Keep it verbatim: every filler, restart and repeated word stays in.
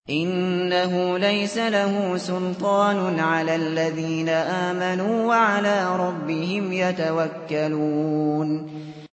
إِنَّهُ لَيْسَ لَهُ سُلْطَانٌ عَلَى الَّذِينَ آمَنُوا وَعَلَىٰ رَبِّهِمْ يَتَوَكَّلُونَ